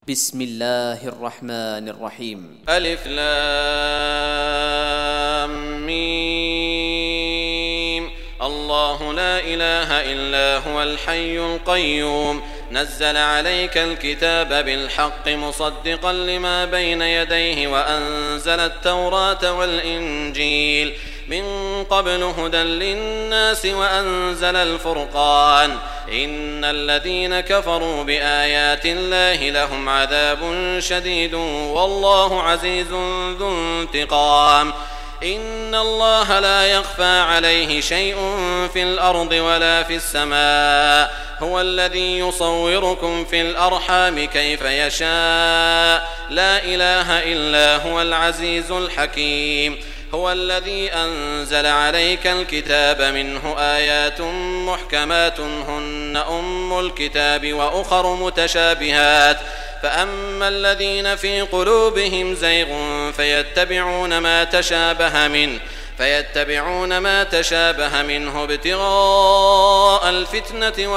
بسم الله الرحمن الرحيم. ألف لام ميم. الله لا إله إلا هو الحي القيوم نزل عليك الكتاب بالحق مصدقا لما بين يديه وأنزل التوراة والإنجيل من قبل هدى للناس وأنزل الفرقان إن الذين كفروا بآيات الله لهم عذاب شديد والله عزيز ذو انتقام. إن الله لا يخفى عليه شيء في الأرض ولا في السماء هو الذي يصوركم في الأرحام كيف يشاء لا إله إلا هو العزيز الحكيم. هو الذي أنزل عليك الكتاب منه آيات محكمات هن أم الكتاب وأخر متشابهات فأما الذين في قلوبهم زيغ فيتبعون ما تشابه منه ابتغاء الفتنة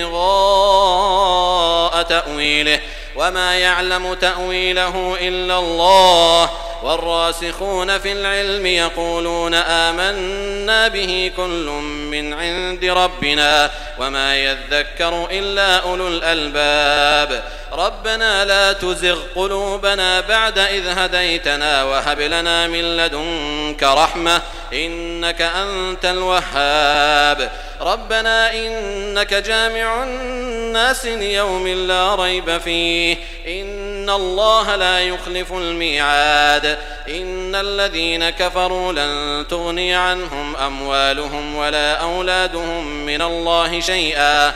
وابتغاء تأويله وما يعلم تأويله إلا الله والراسخون في العلم يقولون آمنا به كل من عند ربنا وما يذكر إلا أولو الألباب. ربنا لا تزغ قلوبنا بعد إذ هديتنا وهب لنا من لدنك رحمة إنك أنت الوهاب. ربنا إنك جامع الناس ليوم لا ريب فيه إن الله لا يخلف الميعاد. إن الذين كفروا لن تغني عنهم أموالهم ولا أولادهم من الله شيئا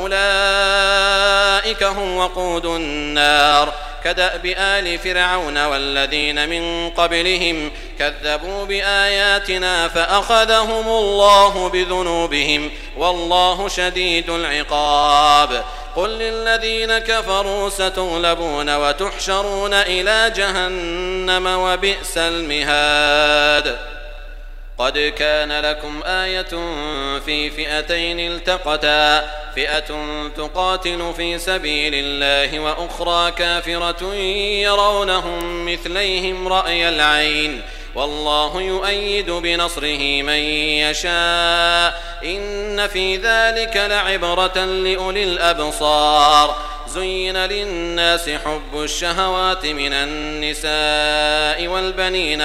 وأولئك هم وقود النار كدأب آل فرعون والذين من قبلهم كذبوا بآياتنا فأخذهم الله بذنوبهم والله شديد العقاب. قل للذين كفروا ستغلبون وتحشرون إلى جهنم وبئس المهاد. قد كان لكم آية في فئتين التقتا فئة تقاتل في سبيل الله وأخرى كافرة يرونهم مثليهم رأي العين والله يؤيد بنصره من يشاء إن في ذلك لعبرة لأولي الأبصار. زين للناس حب الشهوات من النساء والبنين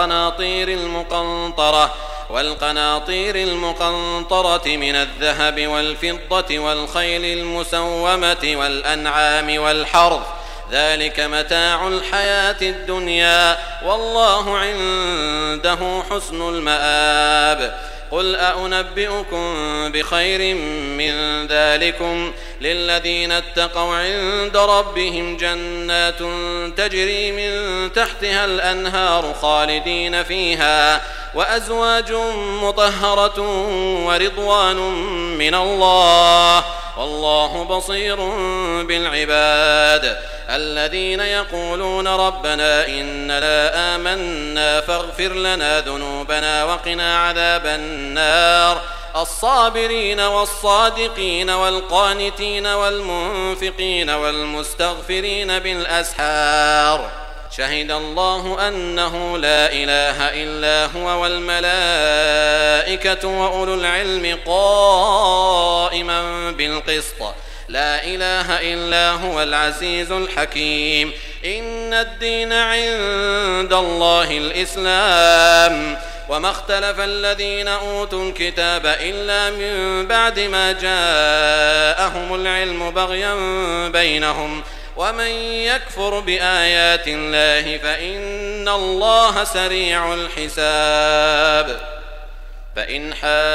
والقناطير المقنطرة من الذهب والفضة والخيل المسومة والأنعام والحرث ذلك متاع الحياة الدنيا والله عنده حسن المآب. قل أنبئكم بخير من ذلكم للذين اتقوا عند ربهم جنات تجري من تحتها الأنهار خالدين فيها وأزواج مطهرة ورضوان من الله والله بصير بالعباد. الذين يقولون ربنا إننا آمنا فاغفر لنا ذنوبنا وقنا عذاب النار. الصابرين والصادقين والقانتين والمنفقين والمستغفرين بالأسحار شهد الله أنه لا إله إلا هو والملائكة وأولو العلم قائما بالقسط لا إله إلا هو العزيز الحكيم. إن الدين عند الله الإسلام وما اختلف الذين أوتوا الكتاب إلا من بعد ما جاءهم العلم بغيا بينهم ومن يكفر بآيات الله فإن الله سريع الحساب. فإن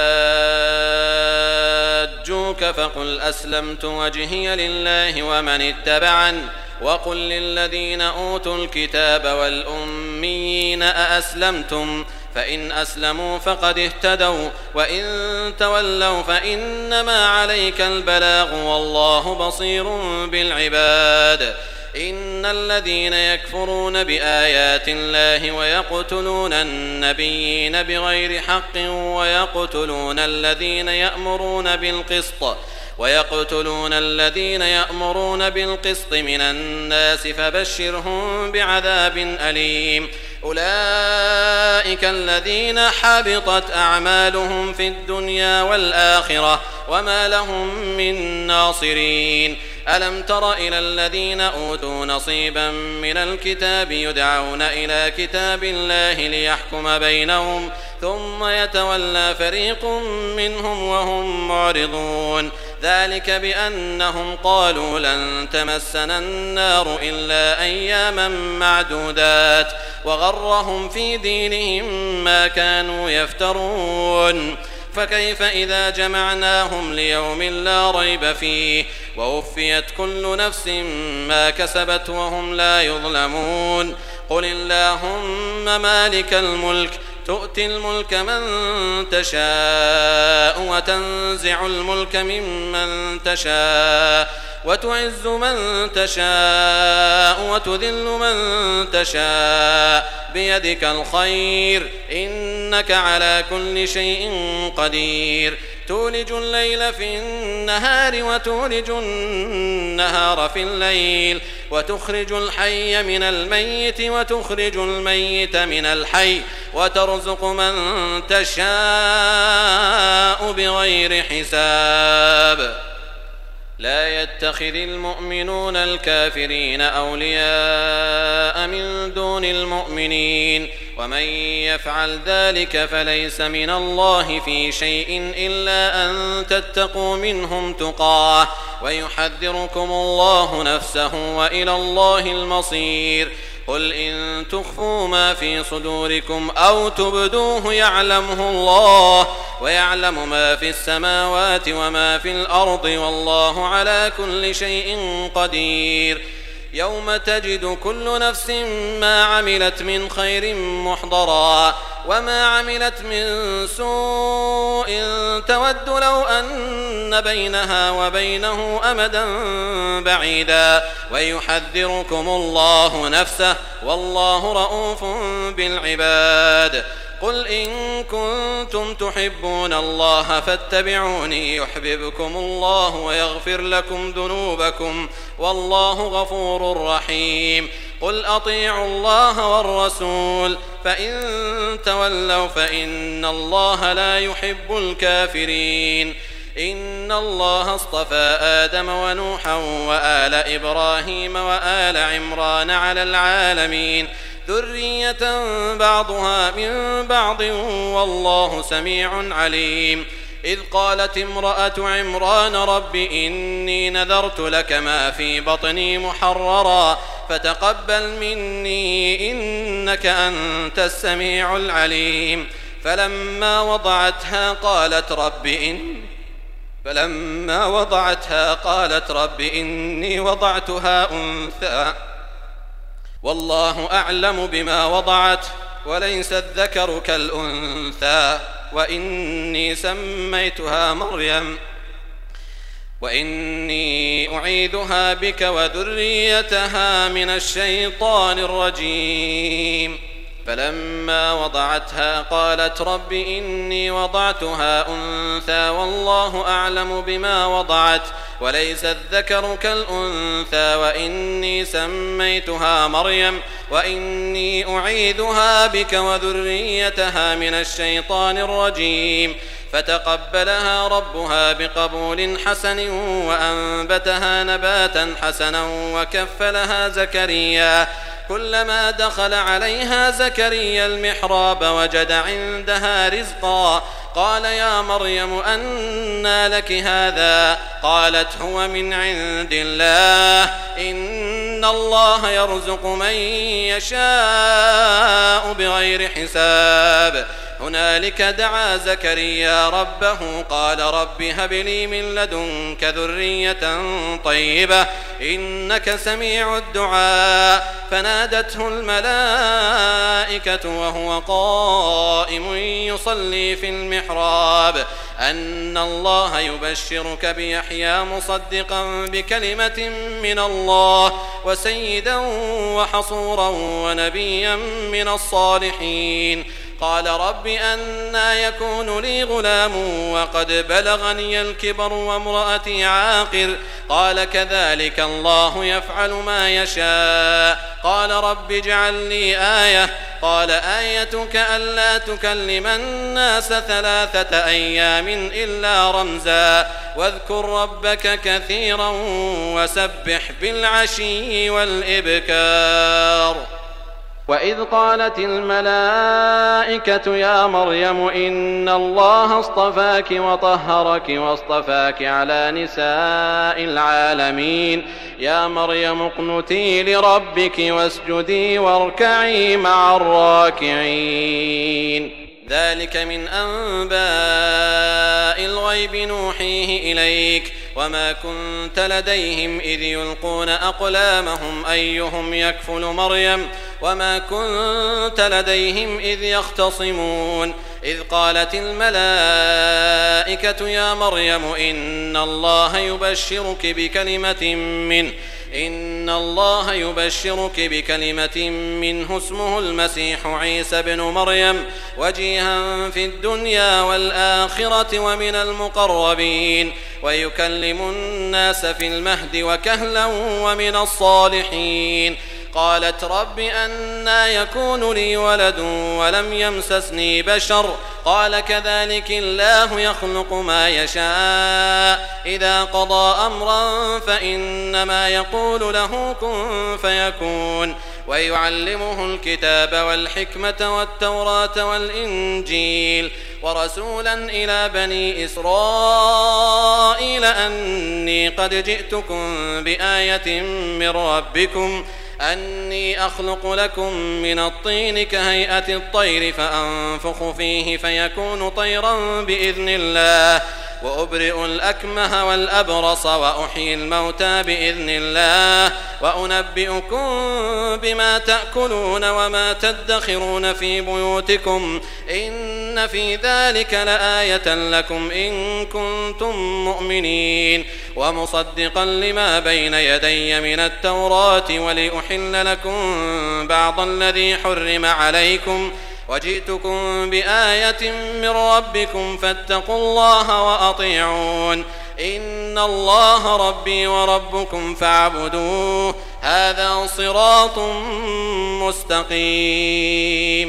حاجوك فقل أسلمت وجهي لله ومن اتبعني وقل للذين أوتوا الكتاب والأميين أأسلمتم فإن أسلموا فقد اهتدوا وإن تولوا فإنما عليك البلاغ والله بصير بالعباد. إن الذين يكفرون بآيات الله ويقتلون النبيين بغير حق ويقتلون الذين يأمرون بالقسط ويقتلون الذين يأمرون بالقسط من الناس فبشرهم بعذاب أليم أولئك الذين حبطت أعمالهم في الدنيا والآخرة وما لهم من ناصرين ألم تر إلى الذين أوتوا نصيبا من الكتاب يدعون إلى كتاب الله ليحكم بينهم ثم يتولى فريق منهم وهم معرضون ذلك بأنهم قالوا لن تمسنا النار إلا أياما معدودات وغرهم في دينهم ما كانوا يفترون فكيف إذا جمعناهم ليوم لا ريب فيه ووفيت كل نفس ما كسبت وهم لا يظلمون قل اللهم مالك الملك تؤتي الملك من تشاء وتنزع الملك ممن تشاء وتعز من تشاء وتذل من تشاء بيدك الخير إنك على كل شيء قدير تولج الليل في النهار وتولج النهار في الليل وتخرج الحي من الميت وتخرج الميت من الحي وترزق من تشاء بغير حساب لا يتخذ المؤمنون الكافرين أولياء من دون المؤمنين ومن يفعل ذلك فليس من الله في شيء إلا أن تتقوا منهم تقاه ويحذركم الله نفسه وإلى الله المصير قل إن تخفوا ما في صدوركم أو تبدوه يعلمه الله ويعلم ما في السماوات وما في الأرض والله على كل شيء قدير يوم تجد كل نفس ما عملت من خير محضرا وما عملت من سوء تود لو أن بينها وبينه أمدا بعيدا ويحذركم الله نفسه والله رؤوف بالعباد قل إن كنتم تحبون الله فاتبعوني يحببكم الله ويغفر لكم ذنوبكم والله غفور رحيم قل أطيعوا الله والرسول فإن تولوا فإن الله لا يحب الكافرين إن الله اصطفى آدم ونوحا وآل إبراهيم وآل عمران على العالمين ذرية بعضها من بعض والله سميع عليم إذ قالت امرأة عمران رب إني نذرت لك ما في بطني محررا فتقبل مني إنك أنت السميع العليم فلما وضعتها قالت رب إني وضعتها أنثى والله أعلم بما وضعت وليس الذكر كالأنثى وإني سميتها مريم وإني أعيذها بك وذريتها من الشيطان الرجيم فلما وضعتها قالت رب إني وضعتها أنثى والله أعلم بما وضعت وليس الذكر كالأنثى وإني سميتها مريم وإني أعيذها بك وذريتها من الشيطان الرجيم فتقبلها ربها بقبول حسن وأنبتها نباتا حسنا وكفلها زكريا كلما دخل عليها زكريا المحراب وجد عندها رزقا قال يا مريم أنى لك هذا قالت هو من عند الله إن الله يرزق من يشاء بغير حساب هنالك دعا زكريا ربه قال رب هب لي من لدنك ذرية طيبة إنك سميع الدعاء فنادته الملائكة وهو قائم يصلي في المحراب أن الله يبشرك بيحيى مصدقا بكلمة من الله وسيدا وحصورا ونبيا من الصالحين قال رب أنى يكون لي غلام وقد بلغني الكبر وامرأتي عاقر قال كذلك الله يفعل ما يشاء قال رب اجعل لي آية قال آيتك ألا تكلم الناس 3 أيام إلا رمزا واذكر ربك كثيرا وسبح بالعشي والإبكار. وإذ قالت الملائكة يا مريم إن الله اصطفاك وطهرك واصطفاك على نساء العالمين يا مريم اقنتي لربك واسجدي واركعي مع الراكعين. ذلك من أنباء الغيب نوحيه إليك وما كنت لديهم إذ يلقون أقلامهم أيهم يكفل مريم وما كنت لديهم إذ يختصمون. إذ قالت الملائكة يا مريم إن الله يبشرك بكلمة منه اسمه المسيح عيسى بن مريم وجيها في الدنيا والآخرة ومن المقربين ويكلم الناس في المهد وكهلا ومن الصالحين. قالت رب أنى يكون لي ولد ولم يمسسني بشر قال كذلك الله يخلق ما يشاء إذا قضى أمرا فإنما يقول له كن فيكون. ويعلمه الكتاب والحكمة والتوراة والإنجيل ورسولا إلى بني إسرائيل أني قد جئتكم بآية من ربكم أني أخلق لكم من الطين كهيئة الطير فأنفخ فيه فيكون طيرا بإذن الله وأبرئ الأكمه والأبرص وأحيي الموتى بإذن الله وأنبئكم بما تأكلون وما تدخرون في بيوتكم إن في ذلك لآية لكم إن كنتم مؤمنين. ومصدقا لما بين يدي من التوراة ولأحل لكم بعض الذي حرم عليكم وجئتكم بآية من ربكم فاتقوا الله وأطيعون إن الله ربي وربكم فاعبدوه هذا صراط مستقيم.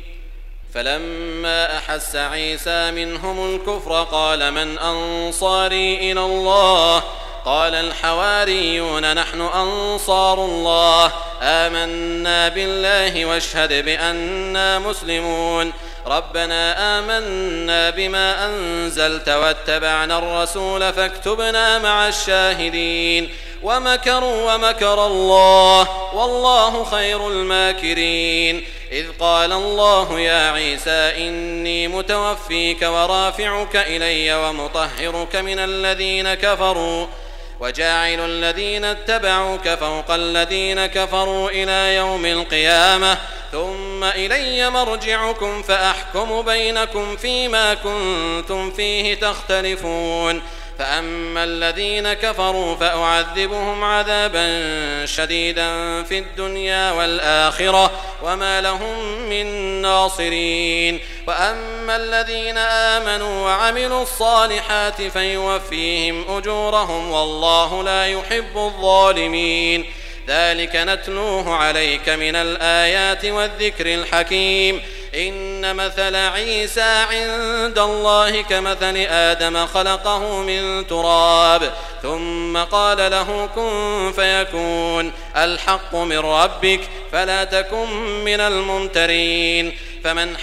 فلما أحس عيسى منهم الكفر قال من أنصاري إلى الله قال الحواريون نحن أنصار الله آمنا بالله واشهد بأننا مسلمون. ربنا آمنا بما أنزلت واتبعنا الرسول فاكتبنا مع الشاهدين. ومكروا ومكر الله والله خير الماكرين. إذ قال الله يا عيسى إني متوفيك ورافعك إلي ومطهرك من الذين كفروا وجاعل الذين اتبعوك فوق الذين كفروا إلى يوم القيامة ثم إلي مرجعكم فأحكم بينكم فيما كنتم فيه تختلفون. فأما الذين كفروا فأعذبهم عذابا شديدا في الدنيا والآخرة وما لهم من ناصرين. وأما الذين آمنوا وعملوا الصالحات فيوفيهم أجورهم والله لا يحب الظالمين. ذلك نتلوه عليك من الآيات والذكر الحكيم. إن مثل عيسى عند الله كمثل آدم خلقه من تراب ثم قال له كن فيكون الحق من ربك فلا تكن من الممترين. فمن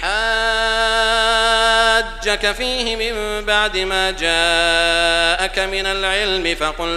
حاجك فيه من بعد ما جاءك من العلم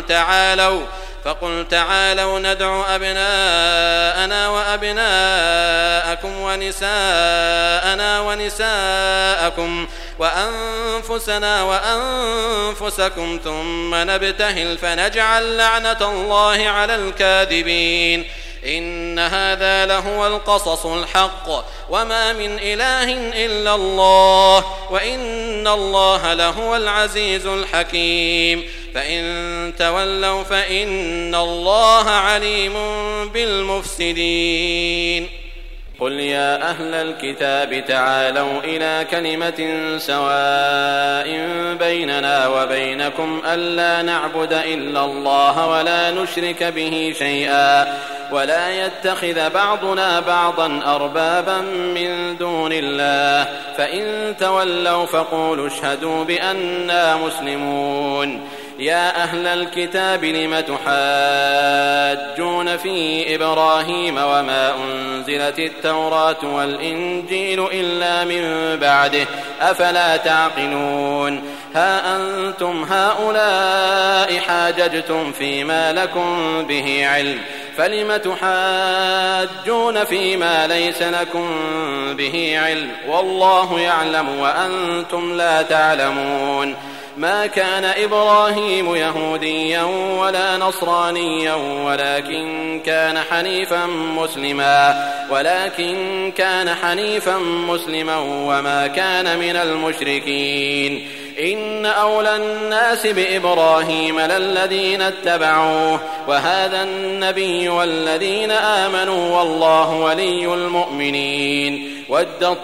فقل تعالوا ندع أبناءنا وأبناءكم ونساءنا ونساءكم وأنفسنا وأنفسكم ثم نبتهل فنجعل لعنة الله على الكاذبين. إن هذا لهو القصص الحق وما من إله إلا الله وإن الله لهو العزيز الحكيم. فإن تولوا فإن الله عليم بالمفسدين. قل يا أهل الكتاب تعالوا إلى كلمة سواء بيننا وبينكم ألا نعبد إلا الله ولا نشرك به شيئا ولا يتخذ بعضنا بعضا أربابا من دون الله فإن تولوا فقولوا اشهدوا بأننا مسلمون يا أهل الكتاب لم تحاجون في إبراهيم وما أنزلت التوراة والإنجيل إلا من بعده أفلا تعقلون ها أنتم هؤلاء حاججتم فيما لكم به علم فلم تحاجون فيما ليس لكم به علم والله يعلم وأنتم لا تعلمون ما كان إبراهيم يهوديا ولا نصرانيا ولكن كان حنيفا مسلما وما كان من المشركين إن أولى الناس بإبراهيم للذين اتبعوه وهذا النبي والذين آمنوا والله ولي المؤمنين ودت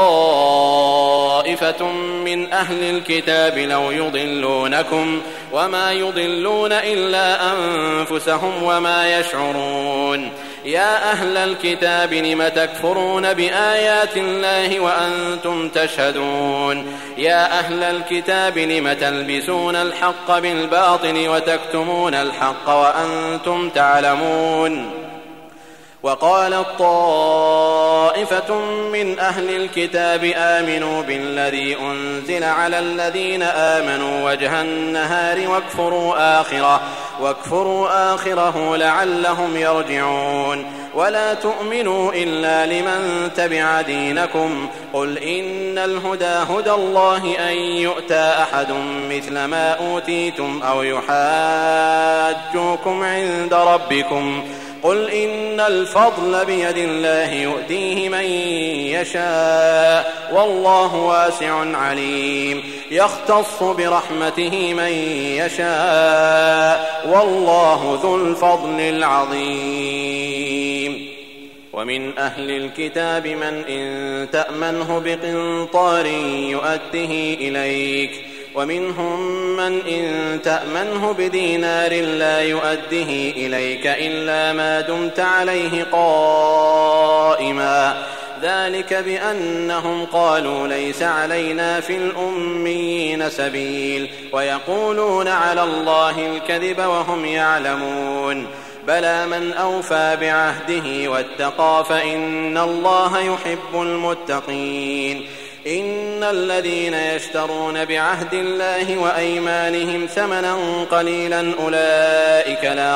طائفة من أهل الكتاب لو يضلونكم وما يضلون إلا أنفسهم وما يشعرون يا أهل الكتاب لم تكفرون بآيات الله وأنتم تشهدون يا أهل الكتاب لم تلبسون الحق بالباطل وتكتمون الحق وأنتم تعلمون وقالت طائفة من أهل الكتاب آمنوا بالذي أنزل على الذين آمنوا وجه النهار واكفروا آخره لعلهم يرجعون ولا تؤمنوا إلا لمن تبع دينكم قل إن الهدى هدى الله أن يؤتى أحد مثل ما أوتيتم أو يحاجوكم عند ربكم قل إن الفضل بيد الله يؤتيه من يشاء والله واسع عليم يختص برحمته من يشاء والله ذو الفضل العظيم ومن أهل الكتاب من إن تأمنه بقنطار يؤده إليك ومنهم من إن تأمنه بدينار لا يؤده إليك إلا ما دمت عليه قائما ذلك بأنهم قالوا ليس علينا في الأميين سبيل ويقولون على الله الكذب وهم يعلمون بلى من أوفى بعهده واتقى فإن الله يحب المتقين إن الذين يشترون بعهد الله وأيمانهم ثمنا قليلا أولئك لا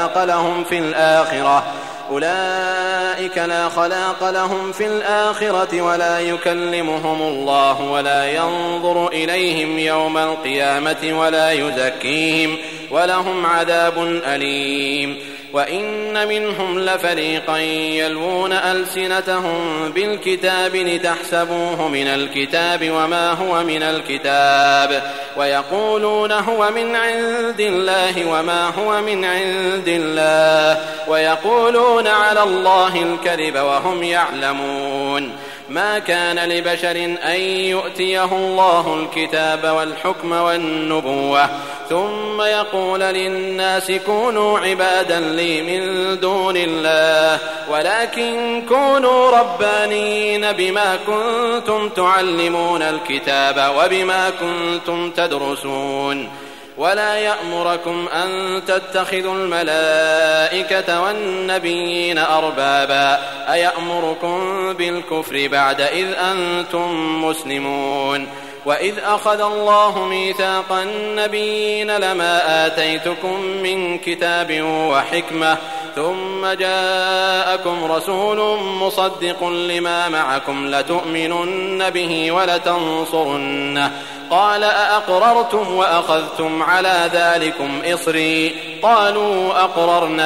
خلاق لهم في الآخرة ولا يكلمهم الله ولا ينظر إليهم يوم القيامة ولا يزكيهم ولهم عذاب أليم وإن منهم لفريقا يلوون ألسنتهم بالكتاب لتحسبوه من الكتاب وما هو من الكتاب ويقولون هو من عند الله وما هو من عند الله ويقولون على الله الكذب وهم يعلمون ما كان لبشر أن يؤتيه الله الكتاب والحكم والنبوة ثم يقول للناس كونوا عبادا لي من دون الله ولكن كونوا ربانيين بما كنتم تعلمون الكتاب وبما كنتم تدرسون ولا يأمركم أن تتخذوا الملائكة والنبيين أربابا أيأمركم بالكفر بعد إذ أنتم مسلمون وإذ أخذ الله ميثاق النبيين لما آتيتكم من كتاب وحكمة ثم جاءكم رسول مصدق لما معكم لتؤمنن به ولتنصرنه قال أأقررتم وأخذتم على ذلكم إصري قالوا أقررنا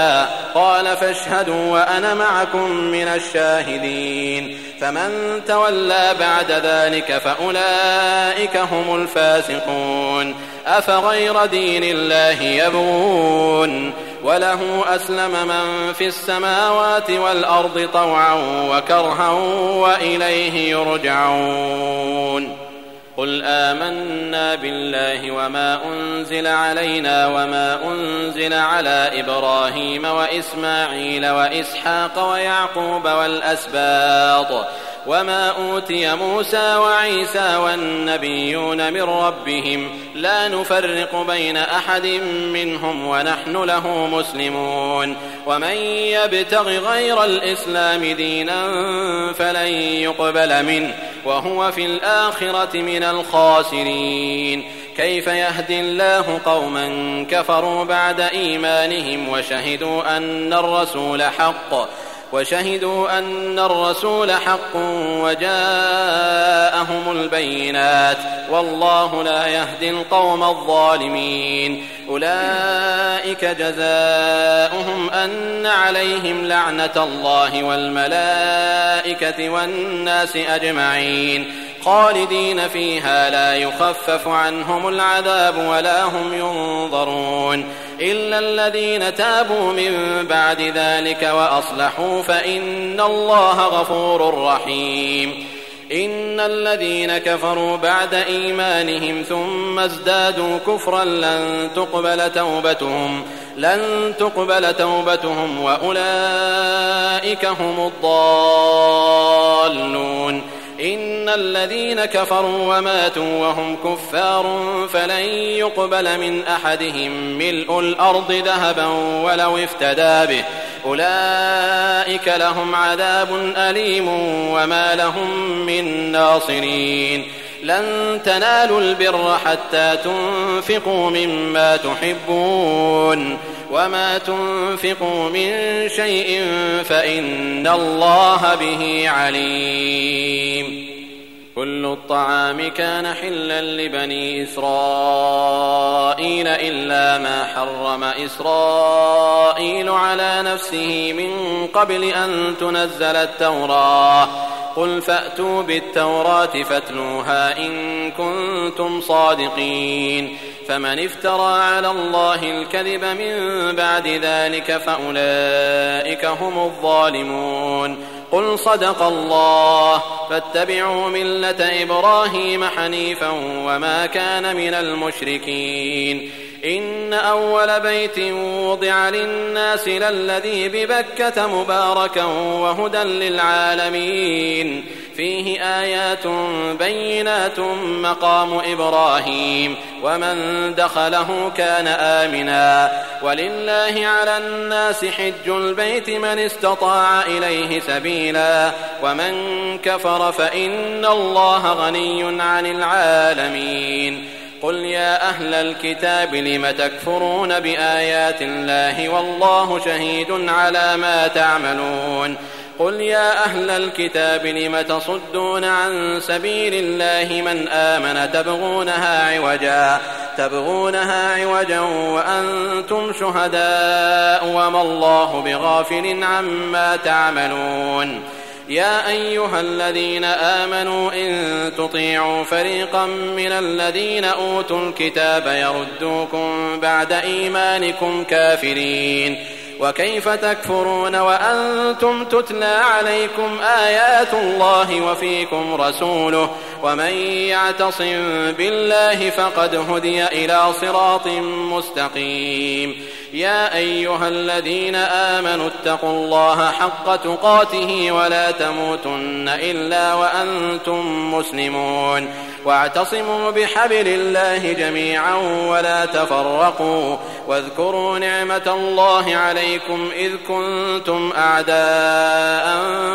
قال فاشهدوا وأنا معكم من الشاهدين فمن تولى بعد ذلك فأولئك هم الفاسقون أفغير دين الله يبغون وله أسلم من في السماوات والأرض طوعا وكرها وإليه يرجعون قل آمنا بالله وما أنزل علينا وما أنزل على إبراهيم وإسماعيل وإسحاق ويعقوب والأسباط وما أوتي موسى وعيسى والنبيون من ربهم لا نفرق بين أحد منهم ونحن له مسلمون ومن يبتغ غير الإسلام دينا فلن يقبل منه وهو في الآخرة من الخاسرين كيف يهدي الله قوما كفروا بعد إيمانهم وشهدوا أن الرسول حق وجاءهم البينات والله لا يهدي القوم الظالمين أولئك جزاؤهم أن عليهم لعنة الله والملائكة والناس أجمعين خالدين فيها لا يخفف عنهم العذاب ولا هم ينظرون إلا الذين تابوا من بعد ذلك وأصلحوا فإن الله غفور رحيم إن الذين كفروا بعد إيمانهم ثم ازدادوا كفرا لن تقبل توبتهم وأولئك هم الضالون إن الذين كفروا وماتوا وهم كفار فلن يقبل من أحدهم ملء الأرض ذهبا ولو افتدى به أولئك لهم عذاب أليم وما لهم من ناصرين لن تنالوا البر حتى تنفقوا مما تحبون وما تنفقوا من شيء فإن الله به عليم كل الطعام كان حلا لبني إسرائيل إلا ما حرم إسرائيل على نفسه من قبل أن تنزل التوراة قل فأتوا بالتوراة فاتلوها إن كنتم صادقين فمن افترى على الله الكذب من بعد ذلك فأولئك هم الظالمون قل صدق الله فاتبعوا ملة إبراهيم حنيفا وما كان من المشركين إن أول بيت وضع للناس للذي ببكة مباركا وهدى للعالمين فيه آيات بينات مقام إبراهيم ومن دخله كان آمنا ولله على الناس حج البيت من استطاع إليه سبيلا ومن كفر فإن الله غني عن العالمين قل يا أهل الكتاب لم تكفرون بآيات الله والله شهيد على ما تعملون قل يا أهل الكتاب لم تصدون عن سبيل الله من آمن تبغونها عوجا وأنتم شهداء وما الله بغافل عما تعملون يا أيها الذين آمنوا إن تطيعوا فريقا من الذين أوتوا الكتاب يردوكم بعد إيمانكم كافرين وكيف تكفرون وأنتم تتلى عليكم آيات الله وفيكم رسوله ومن يعتصم بالله فقد هدي إلى صراط مستقيم يا أيها الذين آمنوا اتقوا الله حق تقاته ولا تموتن إلا وأنتم مسلمون واعتصموا بحبل الله جميعا ولا تفرقوا واذكروا نعمة الله عليكم إذ كنتم أعداء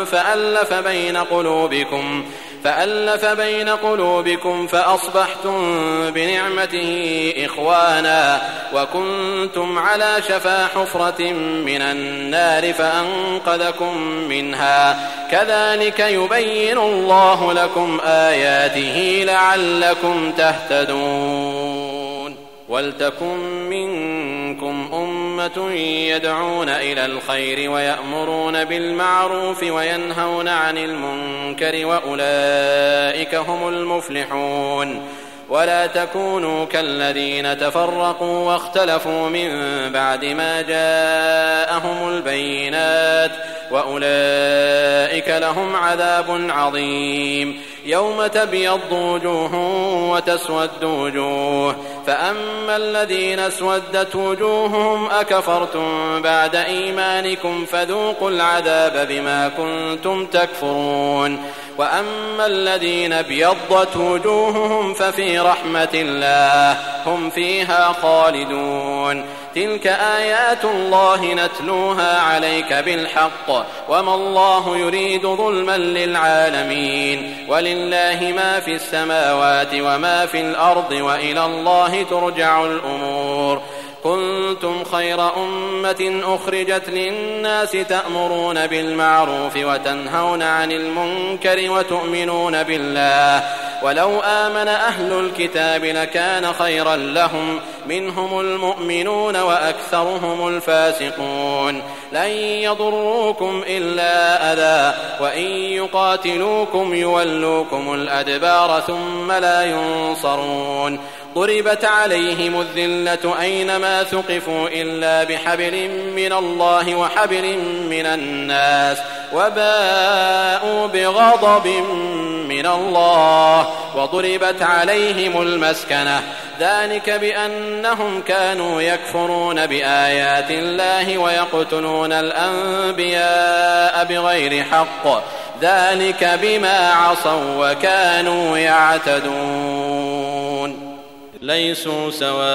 فألف بين قلوبكم فأصبحتم بنعمته إخوانا وكنتم على شفا حفرة من النار فأنقذكم منها كذلك يبين الله لكم آياته لعلكم تهتدون ولتكن منكم أمة أمة يدعون إلى الخير ويأمرون بالمعروف وينهون عن المنكر وأولئك هم المفلحون ولا تكونوا كالذين تفرقوا واختلفوا من بعد ما جاءهم البينات وأولئك لهم عذاب عظيم يوم تبيض وجوه وتسود وجوه فأما الذين اسودت وجوههم أكفرتم بعد إيمانكم فذوقوا العذاب بما كنتم تكفرون وأما الذين ابيضت وجوههم ففي رحمة الله هم فيها خالدون تلك آيات الله نتلوها عليك بالحق وما الله يريد ظلما للعالمين ولله ما في السماوات وما في الأرض وإلى الله ترجع الأمور كنتم خير أمة أخرجت للناس تأمرون بالمعروف وتنهون عن المنكر وتؤمنون بالله ولو آمن أهل الكتاب لكان خيرا لهم منهم المؤمنون وأكثرهم الفاسقون لن يضروكم إلا أذى وإن يقاتلوكم يولوكم الأدبار ثم لا ينصرون ضربت عليهم الذلة أينما ثقفوا إلا بحبل من الله وحبل من الناس وباءوا بغضب من الله وضربت عليهم المسكنة ذلك بأنهم كانوا يكفرون بآيات الله ويقتلون الأنبياء بغير حق ذلك بما عصوا وكانوا يعتدون ليسوا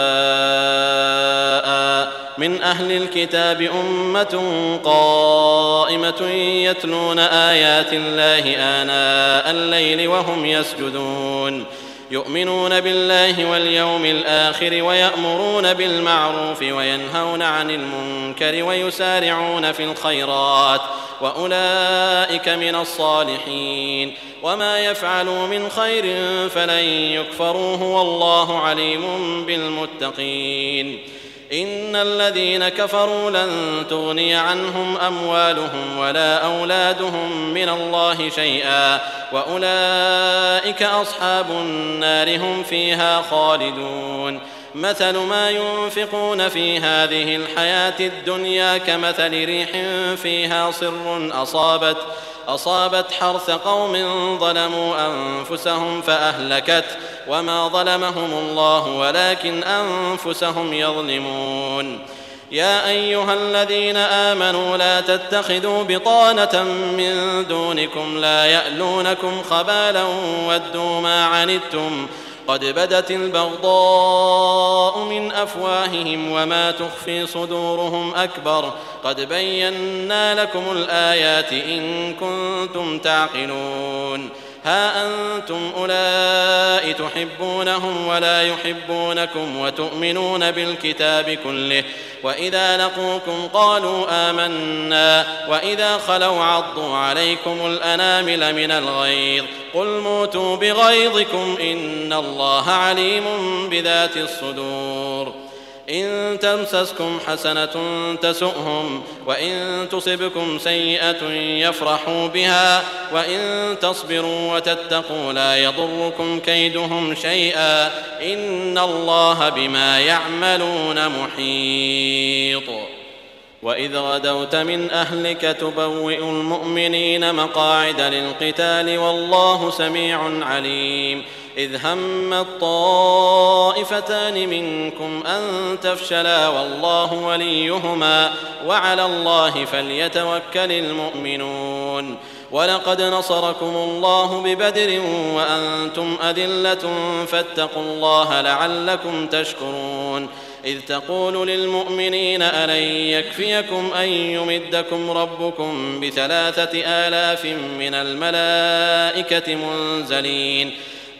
سواء من أهل الكتاب أمة قائمة يتلون آيات الله آناء الليل وهم يسجدون يؤمنون بالله واليوم الآخر ويأمرون بالمعروف وينهون عن المنكر ويسارعون في الخيرات وأولئك من الصالحين وما يفعلوا من خير فلن يكفروه والله عليم بالمتقين إن الذين كفروا لن تغني عنهم أموالهم ولا أولادهم من الله شيئا وأولئك أصحاب النار هم فيها خالدون مثل ما ينفقون في هذه الحياة الدنيا كمثل ريح فيها صر أصابت حرث قوم ظلموا أنفسهم فأهلكت وما ظلمهم الله ولكن أنفسهم يظلمون يا أيها الذين آمنوا لا تتخذوا بطانة من دونكم لا يألونكم خبالا ودوا ما عنتم قد بدت البغضاء من أفواههم وما تخفي صدورهم أكبر قد بينا لكم الآيات إن كنتم تعقلون ها أنتم أولئك تحبونهم ولا يحبونكم وتؤمنون بالكتاب كله وإذا لقوكم قالوا آمنا وإذا خلوا عضوا عليكم الأنامل من الغيظ قل موتوا بغيظكم إن الله عليم بذات الصدور إن تمسسكم حسنة تسؤهم وإن تصبكم سيئة يفرحوا بها وإن تصبروا وتتقوا لا يضركم كيدهم شيئا إن الله بما يعملون محيط وإذ غدوت من أهلك تبوئ المؤمنين مقاعد للقتال والله سميع عليم إذ هم الطائفتان منكم أن تفشلا والله وليهما وعلى الله فليتوكل المؤمنون ولقد نصركم الله ببدر وأنتم أذلة فاتقوا الله لعلكم تشكرون إذ تقول للمؤمنين ألن يكفيكم أن يمدكم ربكم ب3,000 من الملائكة منزلين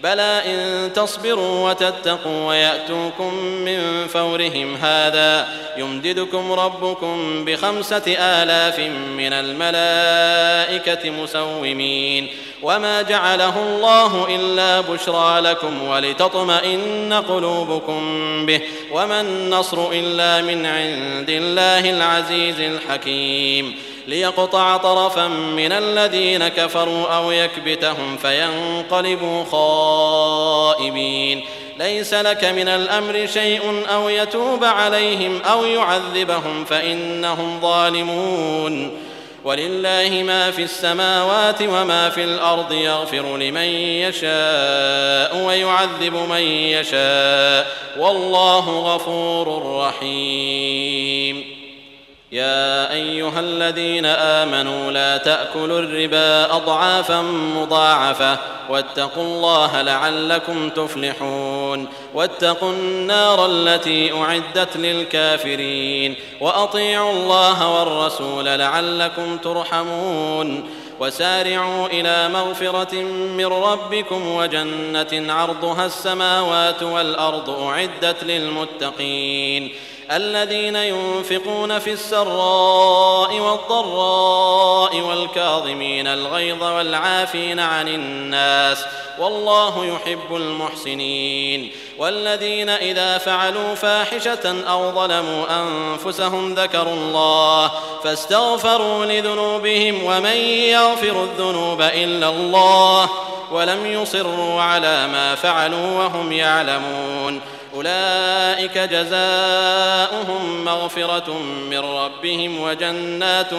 بلى إن تصبروا وتتقوا ويأتوكم من فورهم هذا يمددكم ربكم ب5,000 من الملائكة مسومين وما جعله الله إلا بشرى لكم ولتطمئن قلوبكم به وما النصر إلا من عند الله العزيز الحكيم ليقطع طرفا من الذين كفروا أو يكبتهم فينقلبوا خائبين ليس لك من الأمر شيء أو يتوب عليهم أو يعذبهم فإنهم ظالمون ولله ما في السماوات وما في الأرض يغفر لمن يشاء ويعذب من يشاء والله غفور رحيم يا أيها الذين آمنوا لا تأكلوا الربا أضعافا مضاعفة واتقوا الله لعلكم تفلحون واتقوا النار التي أعدت للكافرين وأطيعوا الله والرسول لعلكم ترحمون وسارعوا إلى مغفرة من ربكم وجنة عرضها السماوات والأرض أعدت للمتقين الذين ينفقون في السراء والضراء والكاظمين الغيظ والعافين عن الناس والله يحب المحسنين والذين إذا فعلوا فاحشة أو ظلموا أنفسهم ذكروا الله فاستغفروا لذنوبهم ومن يغفر الذنوب إلا الله ولم يصروا على ما فعلوا وهم يعلمون أولئك جزاؤهم مغفرة من ربهم وجنات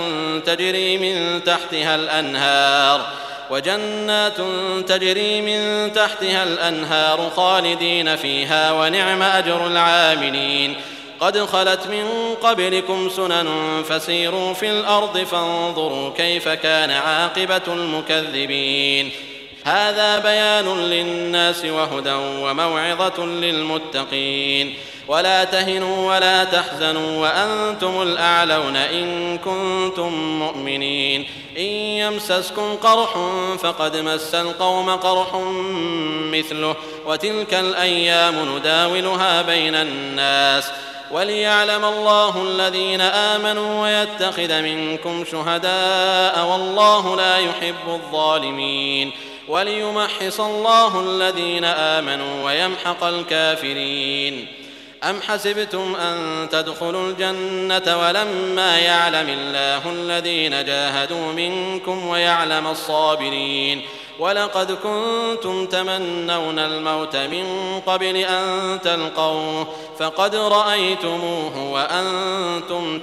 تجري من تحتها الأنهار خالدين فيها ونعم أجر العاملين قد خلت من قبلكم سنن فسيروا في الأرض فانظروا كيف كان عاقبة المكذبين هذا بيان للناس وهدى وموعظة للمتقين ولا تهنوا ولا تحزنوا وأنتم الأعلون إن كنتم مؤمنين إن يمسسكم قرح فقد مس القوم قرح مثله وتلك الأيام نداولها بين الناس وليعلم الله الذين آمنوا ويتخذ منكم شهداء والله لا يحب الظالمين وليمحص الله الذين آمنوا ويمحق الكافرين أم حسبتم أن تدخلوا الجنة ولما يعلم الله الذين جاهدوا منكم ويعلم الصابرين ولقد كنتم تمنون الموت من قبل أن تلقوه فقد رأيتموه وأنتم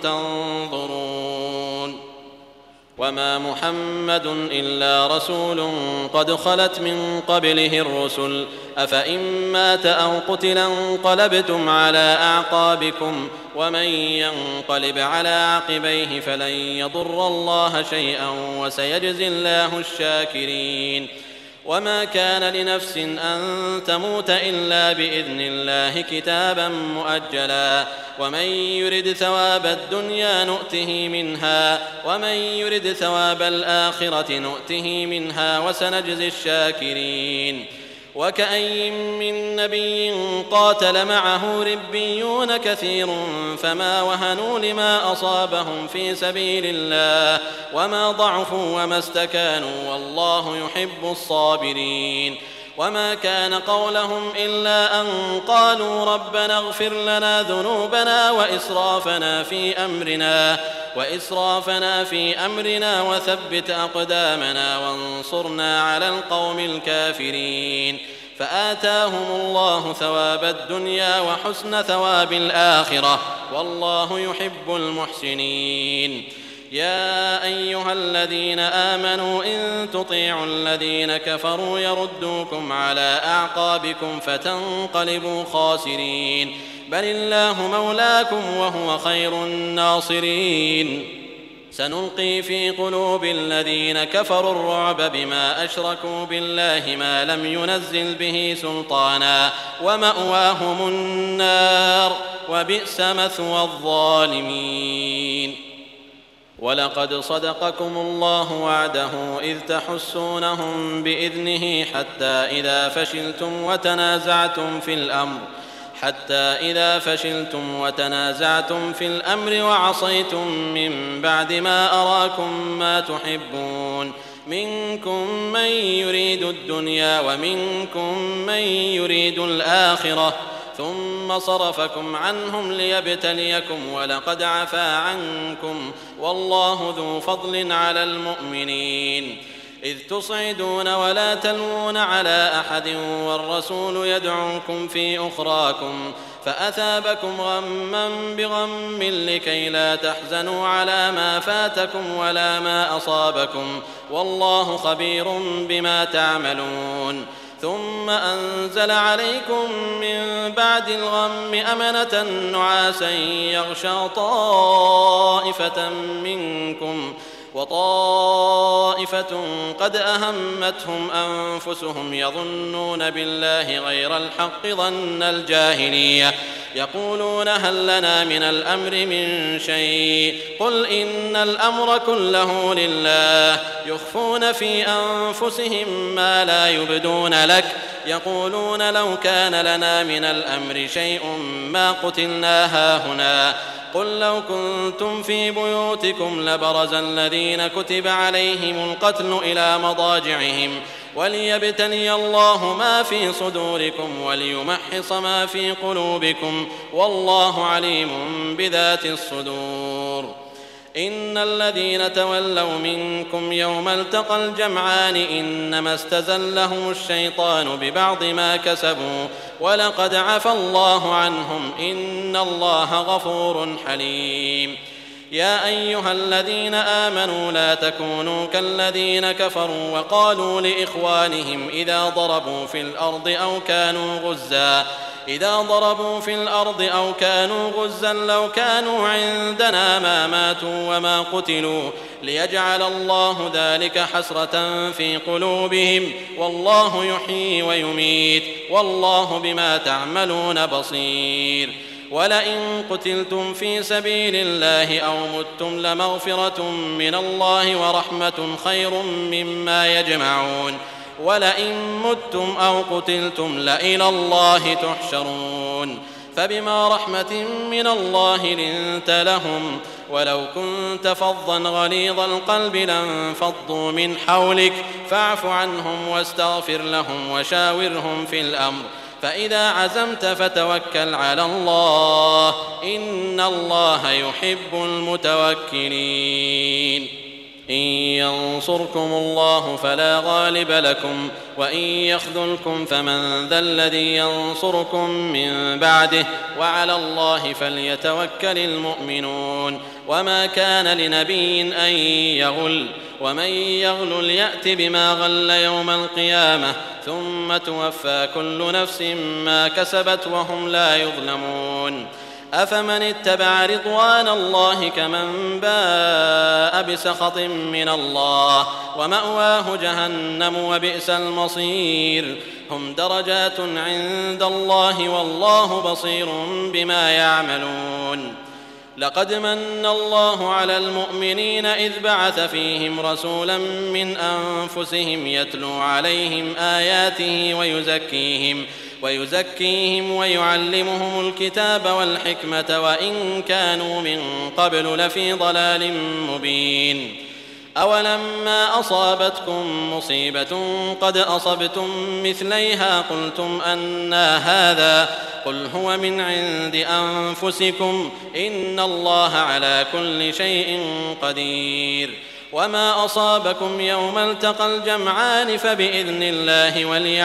تنظرون وما محمد إلا رسول قد خلت من قبله الرسل أفإن مات أو قتل انقلبتم على أعقابكم ومن ينقلب على عقبيه فلن يضر الله شيئا وسيجزي الله الشاكرين وما كان لنفس أن تموت إلا بإذن الله كتابا مؤجلا ومن يرد ثواب الدنيا نؤته منها ومن يرد ثواب الآخرة نؤته منها وسنجزي الشاكرين وكأي من نبي قاتل معه ربيون كثير فما وهنوا لما أصابهم في سبيل الله وما ضعفوا وما استكانوا والله يحب الصابرين وما كان قولهم إلا أن قالوا ربنا اغفر لنا ذنوبنا وإسرافنا في أمرنا وثبت أقدامنا وانصرنا على القوم الكافرين فآتاهم الله ثواب الدنيا وحسن ثواب الآخرة والله يحب المحسنين يا أيها الذين آمنوا إن تطيعوا الذين كفروا يردوكم على أعقابكم فتنقلبوا خاسرين بل الله مولاكم وهو خير الناصرين سنلقي في قلوب الذين كفروا الرعب بما أشركوا بالله ما لم ينزل به سلطانا ومأواهم النار وبئس مثوى الظالمين ولقد صدقكم الله وعده إذ تحسونهم بإذنه حتى إذا فشلتم وتنازعتم في الأمر وعصيتم من بعد ما أراكم ما تحبون منكم من يريد الدنيا ومنكم من يريد الآخرة ثم صرفكم عنهم ليبتليكم ولقد عفا عنكم والله ذو فضل على المؤمنين إذ تصعدون ولا تلوون على أحد والرسول يدعوكم في أخراكم فأثابكم غما بغم لكي لا تحزنوا على ما فاتكم ولا ما أصابكم والله خبير بما تعملون ثم أنزل عليكم من بعد الغم أمنة نعاسا يغشى طائفة منكم وطائفة قد أهمتهم أنفسهم يظنون بالله غير الحق ظن الجاهلية يقولون هل لنا من الأمر من شيء قل إن الأمر كله لله يخفون في أنفسهم ما لا يبدون لك يقولون لو كان لنا من الأمر شيء ما قتلنا هاهنا قل لو كنتم في بيوتكم لبرز الذين كتب عليهم القتل إلى مضاجعهم وليبتلي الله ما في صدوركم وليمحص ما في قلوبكم والله عليم بذات الصدور إن الذين تولوا منكم يوم التقى الجمعان إنما استزلهم الشيطان ببعض ما كسبوا ولقد عفا الله عنهم إن الله غفور حليم يا أيها الذين آمنوا لا تكونوا كالذين كفروا وقالوا لإخوانهم إذا ضربوا في الأرض أو كانوا غزا لو كانوا عندنا ما ماتوا وما قتلوا ليجعل الله ذلك حسرة في قلوبهم والله يحيي ويميت والله بما تعملون بصير ولئن قتلتم في سبيل الله أو متم لمغفرة من الله ورحمة خير مما يجمعون ولئن متم أو قتلتم لإلى الله تحشرون فبما رحمة من الله لنت لهم ولو كنت فظا غليظ القلب لانفضوا من حولك فاعف عنهم واستغفر لهم وشاورهم في الأمر فإذا عزمت فتوكل على الله إن الله يحب المتوكلين إن ينصركم الله فلا غالب لكم وإن يخذلكم فمن ذا الذي ينصركم من بعده وعلى الله فليتوكل المؤمنون وما كان لنبي أن يغل ومن يغل يأت بما غل يوم القيامة ثم توفى كل نفس ما كسبت وهم لا يظلمون أفمن اتبع رضوان الله كمن باء بسخط من الله ومأواه جهنم وبئس المصير هم درجات عند الله والله بصير بما يعملون لقد من الله على المؤمنين إذ بعث فيهم رسولا من أنفسهم يتلو عليهم آياته ويزكيهم ويعلمهم الكتاب والحكمة وإن كانوا من قبل لفي ضلال مبين أولما أصابتكم مصيبة قد أصبتم مثليها قلتم أنى هذا قل هو من عند أنفسكم إن الله على كل شيء قدير وما أصابكم يوم التقى الجمعان فبإذن الله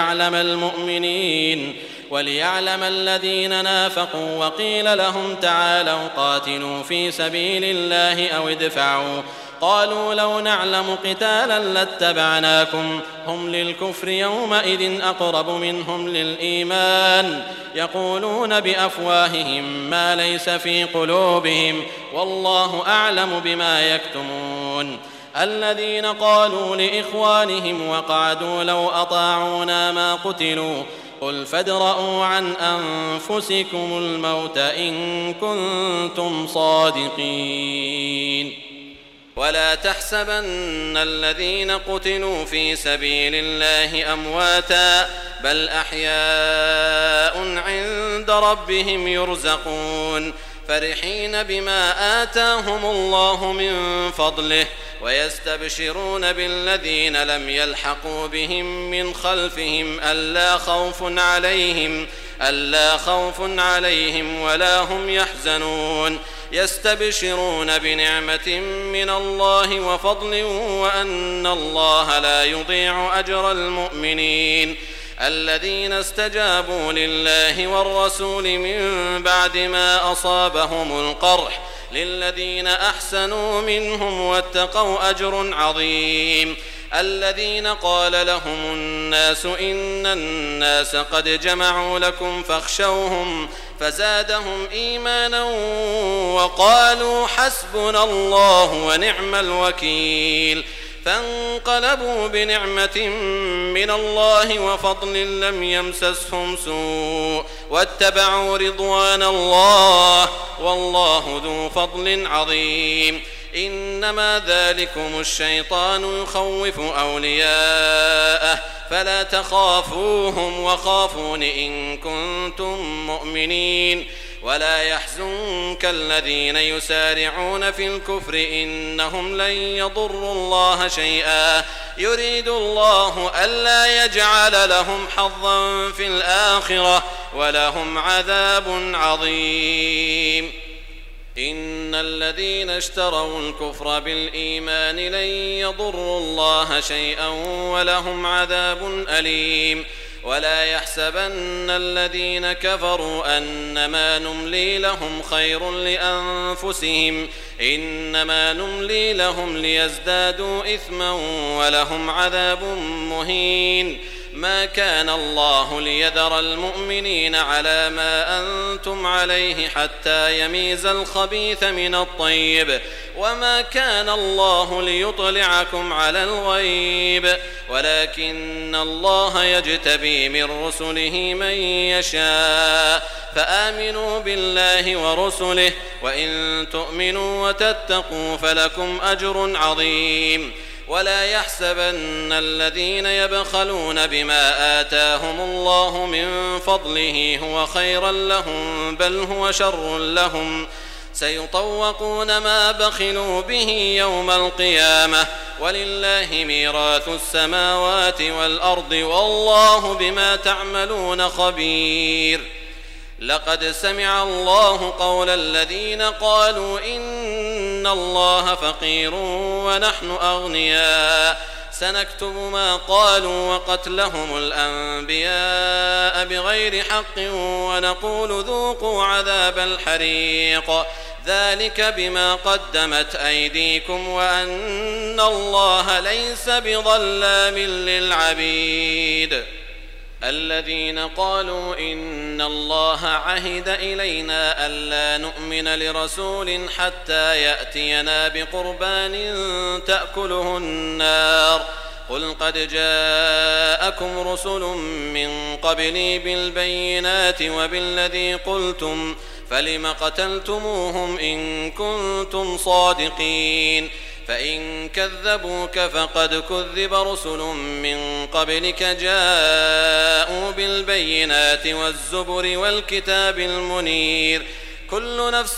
وليعلم الذين نافقوا وقيل لهم تعالوا قاتلوا في سبيل الله أو ادفعوا قالوا لو نعلم قتالا لاتبعناكم هم للكفر يومئذ أقرب منهم للإيمان يقولون بأفواههم ما ليس في قلوبهم والله أعلم بما يكتمون الذين قالوا لإخوانهم وقعدوا لو أطاعونا ما قتلوا قل فادرءوا عن أنفسكم الموت إن كنتم صادقين ولا تحسبن الذين قتلوا في سبيل الله أمواتا بل أحياء عند ربهم يرزقون فرحين بما آتاهم الله من فضله ويستبشرون بالذين لم يلحقوا بهم من خلفهم ألا خوف عليهم ولا هم يحزنون يستبشرون بنعمة من الله وفضل وأن الله لا يضيع أجر المؤمنين الذين استجابوا لله والرسول من بعد ما أصابهم القرح للذين أحسنوا منهم واتقوا أجر عظيم الذين قال لهم الناس إن الناس قد جمعوا لكم فاخشوهم فزادهم إيمانا وقالوا حسبنا الله ونعم الوكيل فانقلبوا بنعمة من الله وفضل لم يمسسهم سوء واتبعوا رضوان الله والله ذو فضل عظيم إنما ذلكم الشيطان يخوف أولياءه فلا تخافوهم وخافون إن كنتم مؤمنين ولا يحزنك الذين يسارعون في الكفر إنهم لن يضروا الله شيئا يريد الله ألا يجعل لهم حظا في الآخرة ولهم عذاب عظيم إن الذين اشتروا الكفر بالإيمان لن يضروا الله شيئا ولهم عذاب أليم ولا يحسبن الذين كفروا أنما نملي لهم خير لأنفسهم إنما نملي لهم ليزدادوا إثما ولهم عذاب مهين ما كان الله ليذر المؤمنين على ما أنتم عليه حتى يميز الخبيث من الطيب وما كان الله ليطلعكم على الغيب ولكن الله يجتبي من رسله من يشاء فآمنوا بالله ورسله وإن تؤمنوا وتتقوا فلكم أجر عظيم ولا يحسبن الذين يبخلون بما آتاهم الله من فضله هو خيرا لهم بل هو شر لهم سيطوقون ما بخلوا به يوم القيامة ولله ميراث السماوات والأرض والله بما تعملون خبير لقد سمع الله قول الذين قالوا إن الله فقير ونحن أغنياء سنكتب ما قالوا وقتلهم الأنبياء بغير حق ونقول ذوقوا عذاب الحريق ذلك بما قدمت أيديكم وأن الله ليس بظلام للعبيد الذين قالوا إن الله عهد إلينا ألا نؤمن لرسول حتى يأتينا بقربان تأكله النار قل قد جاءكم رسل من قبلي بالبينات وبالذي قلتم فلم قتلتموهم إن كنتم صادقين فإن كذبوك فقد كذب رسل من قبلك جاءوا بالبينات والزبر والكتاب المنير كل نفس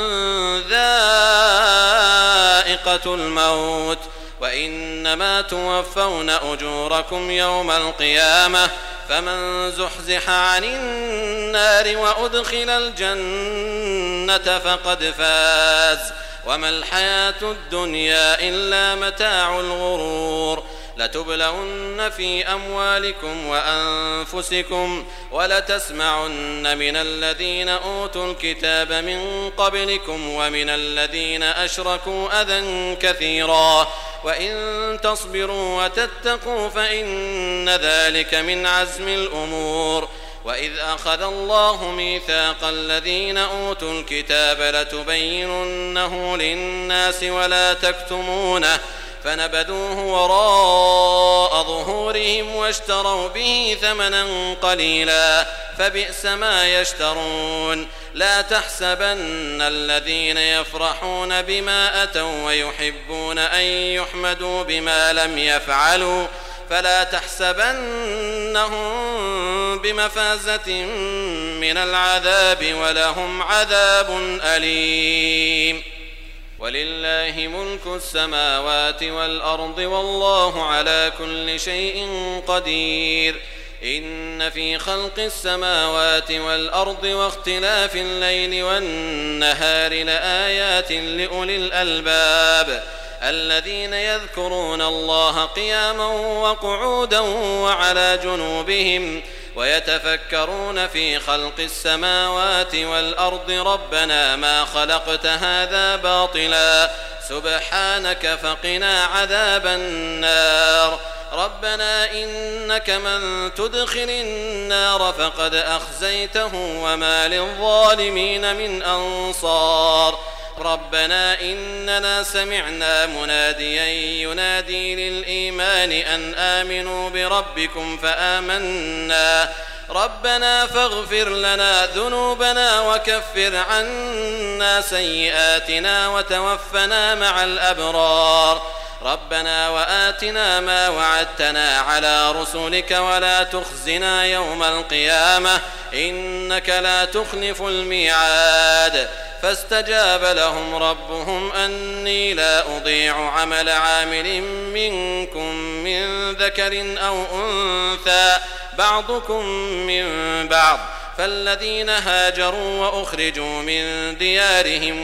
ذائقة الموت وإنما توفون أجوركم يوم القيامة فمن زحزح عن النار وأدخل الجنة فقد فاز وما الحياة الدنيا إلا متاع الغرور لتبلون في أموالكم وأنفسكم ولتسمعن من الذين أوتوا الكتاب من قبلكم ومن الذين أشركوا أذى كثيرا وإن تصبروا وتتقوا فإن ذلك من عزم الأمور وإذ أخذ الله ميثاق الذين أوتوا الكتاب لتبيننه للناس ولا تكتمونه فنبذوه وراء وراء ظهورهم واشتروا به ثمنا قليلا فبئس ما يشترون. لا تحسبن الذين يفرحون بما أتوا ويحبون أن يحمدوا بما لم يفعلوا فلا تحسبنهم بمفازة من العذاب ولهم عذاب أليم. ولله ملك السماوات والأرض والله على كل شيء قدير. إن في خلق السماوات والأرض واختلاف الليل والنهار لآيات لأولي الألباب الذين يذكرون الله قياما وقعودا وعلى جنوبهم ويتفكرون في خلق السماوات والأرض ربنا ما خلقت هذا باطلا سبحانك فقنا عذاب النار. ربنا إنك من تدخل النار فقد أخزيته وما للظالمين من أنصار. ربنا إننا سمعنا مناديا ينادي للإيمان أن آمنوا بربكم فآمنا ربنا فاغفر لنا ذنوبنا وكفر عنا سيئاتنا وتوفنا مع الأبرار. ربنا وآتنا ما وعدتنا على رسلك ولا تخزنا يوم القيامة إنك لا تخلف الميعاد. فاستجاب لهم ربهم أني لا أضيع عمل عامل منكم من ذكر أو أنثى بعضكم من بعض فالذين هاجروا وأخرجوا من ديارهم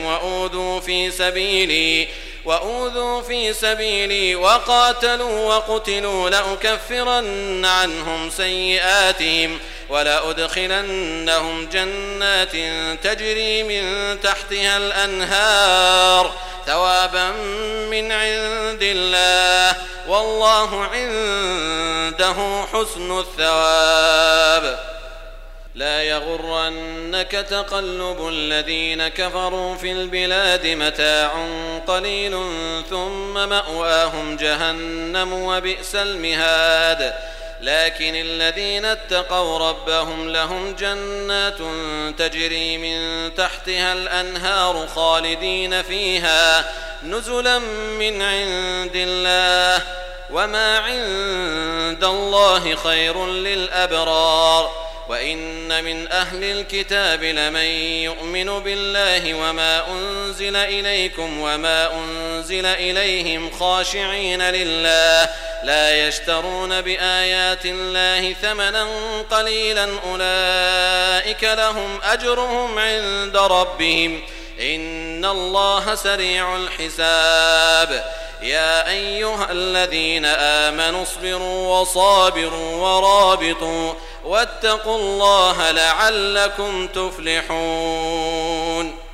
وأوذوا في سبيلي وقاتلوا وقتلوا لأكفرن عنهم سيئاتهم ولأدخلنهم جنات تجري من تحتها الأنهار ثوابا من عند الله والله عنده حسن الثواب. لا يغرنك تقلب الذين كفروا في البلاد متاع قليل ثم مأواهم جهنم وبئس المهاد. لكن الذين اتقوا ربهم لهم جنات تجري من تحتها الأنهار خالدين فيها نزلا من عند الله وما عند الله خير للأبرار. وإن من أهل الكتاب لمن يؤمن بالله وما أنزل إليكم وما أنزل إليهم خاشعين لله لا يشترون بآيات الله ثمنا قليلا أولئك لهم أجرهم عند ربهم إن الله سريع الحساب. يا أيها الذين آمنوا اصبروا وصابروا ورابطوا واتقوا الله لعلكم تفلحون.